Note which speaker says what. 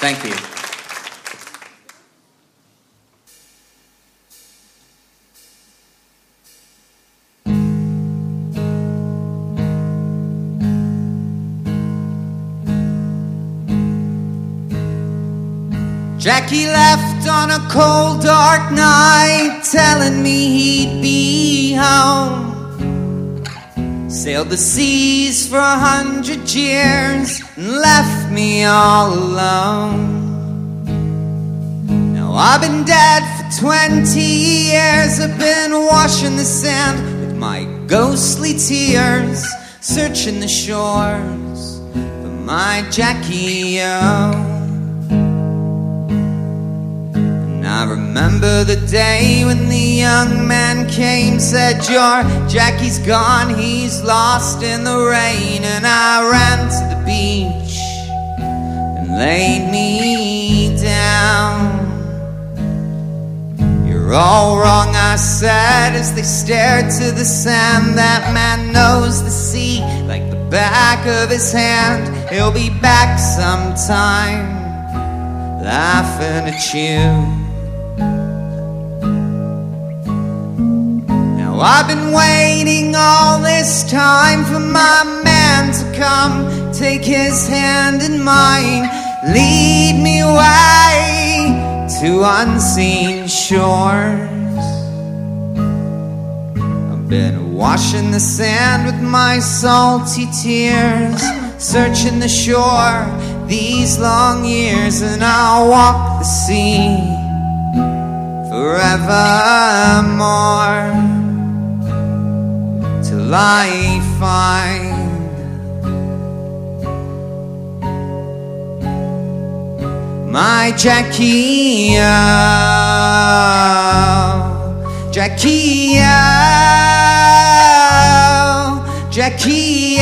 Speaker 1: Thank you. Jackie left on a cold, dark night, telling me he'd be home. Sailed the seas for 100 years and left me all alone. Now I've been dead for 20 years. I've been washing the sand with my ghostly tears, searching the shores for my Jackie-O. I remember the day when the young man came, said, "Your Jackie's gone, he's lost in the rain." And I ran to the beach and laid me down. "You're all wrong," I said, as they stared to the sand. "That man knows the sea like the back of his hand. He'll be back sometime, laughing at you." I've been waiting all this time for my man to come, take his hand in mine, lead me away to unseen shores. I've been washing the sand with my salty tears, searching the shore these long years, and I'll walk the sea forevermore. Till I find my Jackie-O, Jackie-O, Jackie-O.